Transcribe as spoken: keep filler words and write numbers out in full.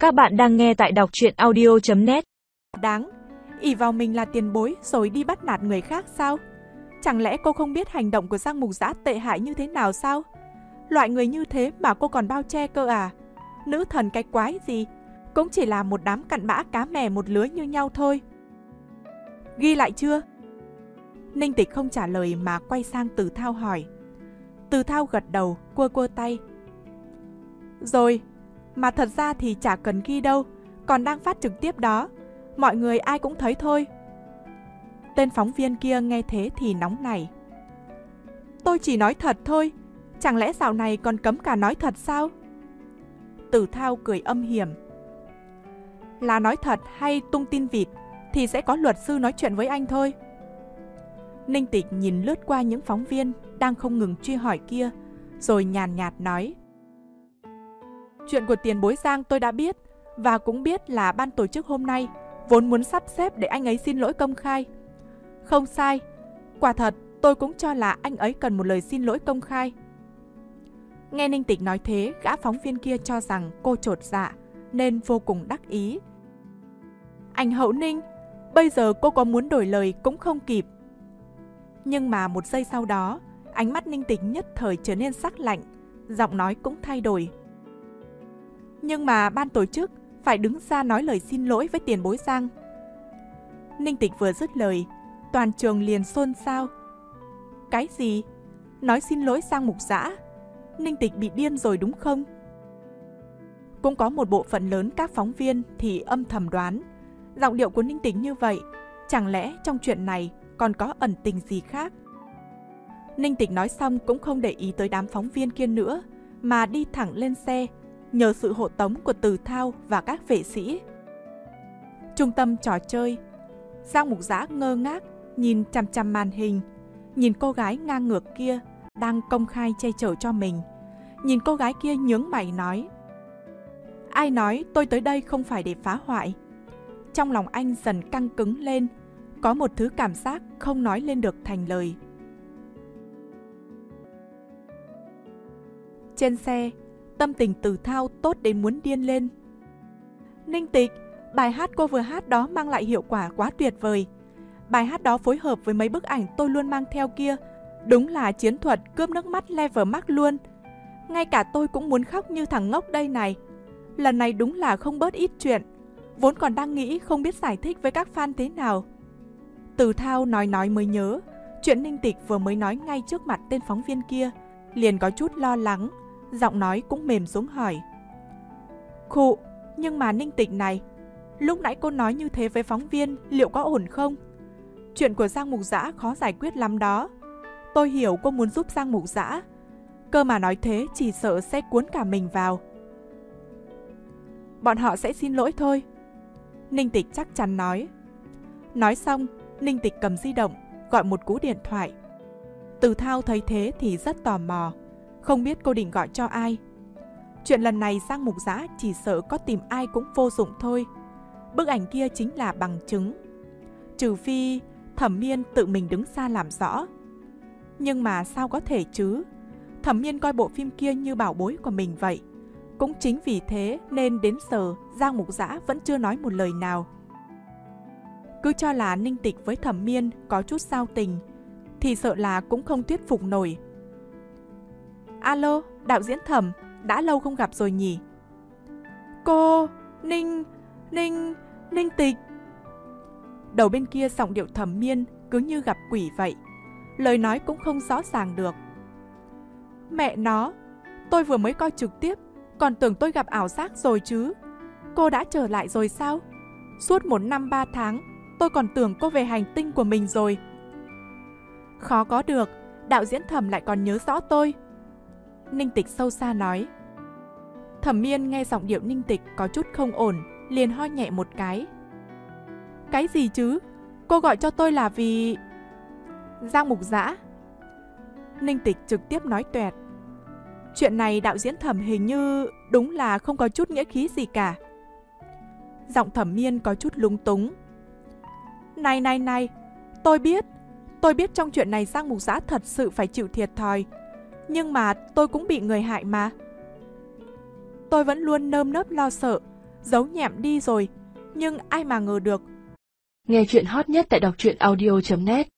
Các bạn đang nghe tại đọc truyện audio chấm net. Đáng, ỷ vào mình là tiền bối rồi đi bắt nạt người khác sao? Chẳng lẽ cô không biết hành động của Giang Mục Giã tệ hại như thế nào sao? Loại người như thế mà cô còn bao che cơ à? Nữ thần cái quái gì? Cũng chỉ là một đám cặn bã cá mè một lứa như nhau thôi. Ghi lại chưa? Ninh Tịch không trả lời mà quay sang Từ Thao hỏi. Từ Thao gật đầu, cua cua tay. Rồi, mà thật ra thì chả cần ghi đâu, còn đang phát trực tiếp đó. Mọi người ai cũng thấy thôi. Tên phóng viên kia nghe thế thì nóng nảy. Tôi chỉ nói thật thôi, chẳng lẽ dạo này còn cấm cả nói thật sao? Từ Thao cười âm hiểm. Là nói thật hay tung tin vịt thì sẽ có luật sư nói chuyện với anh thôi. Ninh Tịch nhìn lướt qua những phóng viên đang không ngừng truy hỏi kia, rồi nhàn nhạt nói. Chuyện của tiền bối Giang tôi đã biết, và cũng biết là ban tổ chức hôm nay vốn muốn sắp xếp để anh ấy xin lỗi công khai. Không sai, quả thật tôi cũng cho là anh ấy cần một lời xin lỗi công khai. Nghe Ninh Tịch nói thế, gã phóng viên kia cho rằng cô chột dạ, nên vô cùng đắc ý. Anh Hậu Ninh, bây giờ cô có muốn đổi lời cũng không kịp. Nhưng mà một giây sau đó, ánh mắt Ninh Tịch nhất thời trở nên sắc lạnh, giọng nói cũng thay đổi. Nhưng mà ban tổ chức phải đứng ra nói lời xin lỗi với tiền bối Giang. Ninh Tịch vừa dứt lời, toàn trường liền xôn xao. Cái gì? Nói xin lỗi Giang Mục Giã? Ninh Tịch bị điên rồi đúng không? Cũng có một bộ phận lớn các phóng viên thì âm thầm đoán, giọng điệu của Ninh Tịch như vậy, chẳng lẽ trong chuyện này còn có ẩn tình gì khác? Ninh Tịch nói xong cũng không để ý tới đám phóng viên kia nữa, mà đi thẳng lên xe, nhờ sự hộ tống của Từ Thao và các vệ sĩ. Trung tâm trò chơi, Giang Mục Giã ngơ ngác nhìn chằm chằm màn hình, nhìn cô gái ngang ngược kia đang công khai che chở cho mình. Nhìn cô gái kia nhướng mày nói. Ai nói tôi tới đây không phải để phá hoại? Trong lòng anh dần căng cứng lên, có một thứ cảm giác không nói lên được thành lời. Trên xe, tâm tình Từ Thao tốt đến muốn điên lên. Ninh Tịch, bài hát cô vừa hát đó mang lại hiệu quả quá tuyệt vời. Bài hát đó phối hợp với mấy bức ảnh tôi luôn mang theo kia, đúng là chiến thuật cướp nước mắt level max luôn. Ngay cả tôi cũng muốn khóc như thằng ngốc đây này. Lần này đúng là không bớt ít chuyện, vốn còn đang nghĩ không biết giải thích với các fan thế nào. Từ Thao nói nói mới nhớ, chuyện Ninh Tịch vừa mới nói ngay trước mặt tên phóng viên kia, liền có chút lo lắng, giọng nói cũng mềm xuống hỏi. Khụ, nhưng mà Ninh Tịch này, lúc nãy cô nói như thế với phóng viên liệu có ổn không? Chuyện của Giang Mục Giã khó giải quyết lắm đó. Tôi hiểu cô muốn giúp Giang Mục Giã, cơ mà nói thế chỉ sợ sẽ cuốn cả mình vào. Bọn họ sẽ xin lỗi thôi, Ninh Tịch chắc chắn nói. Nói xong, Ninh Tịch cầm di động, gọi một cú điện thoại. Từ Thao thấy thế thì rất tò mò, không biết cô định gọi cho ai. Chuyện lần này Giang Mục Giã chỉ sợ có tìm ai cũng vô dụng thôi. Bức ảnh kia chính là bằng chứng. Trừ phi Thẩm Miên tự mình đứng ra làm rõ. Nhưng mà sao có thể chứ? Thẩm Miên coi bộ phim kia như bảo bối của mình vậy. Cũng chính vì thế nên đến giờ Giang Mục Giã vẫn chưa nói một lời nào. Cứ cho là Ninh Tịch với Thẩm Miên có chút giao tình, thì sợ là cũng không thuyết phục nổi. Alo, đạo diễn Thẩm, đã lâu không gặp rồi nhỉ? Cô, Ninh, Ninh, Ninh Tịch. Đầu bên kia giọng điệu Thẩm Miên cứ như gặp quỷ vậy, lời nói cũng không rõ ràng được. Mẹ nó, tôi vừa mới coi trực tiếp, còn tưởng tôi gặp ảo giác rồi chứ. Cô đã trở lại rồi sao? Suốt một năm ba tháng, tôi còn tưởng cô về hành tinh của mình rồi. Khó có được, đạo diễn Thẩm lại còn nhớ rõ tôi, Ninh Tịch sâu xa nói. Thẩm Miên nghe giọng điệu Ninh Tịch có chút không ổn, liền ho nhẹ một cái. Cái gì chứ? Cô gọi cho tôi là vì... Giang Mục Giã. Ninh Tịch trực tiếp nói toẹt. Chuyện này đạo diễn Thẩm hình như đúng là không có chút nghĩa khí gì cả. Giọng Thẩm Miên có chút lúng túng. Này này này, tôi biết, tôi biết trong chuyện này Giang Mục Giã thật sự phải chịu thiệt thòi. Nhưng mà tôi cũng bị người hại mà. Tôi vẫn luôn nơm nớp lo sợ, giấu nhẹm đi rồi, nhưng ai mà ngờ được. Nghe chuyện hot nhất tại đọc truyện audio chấm net.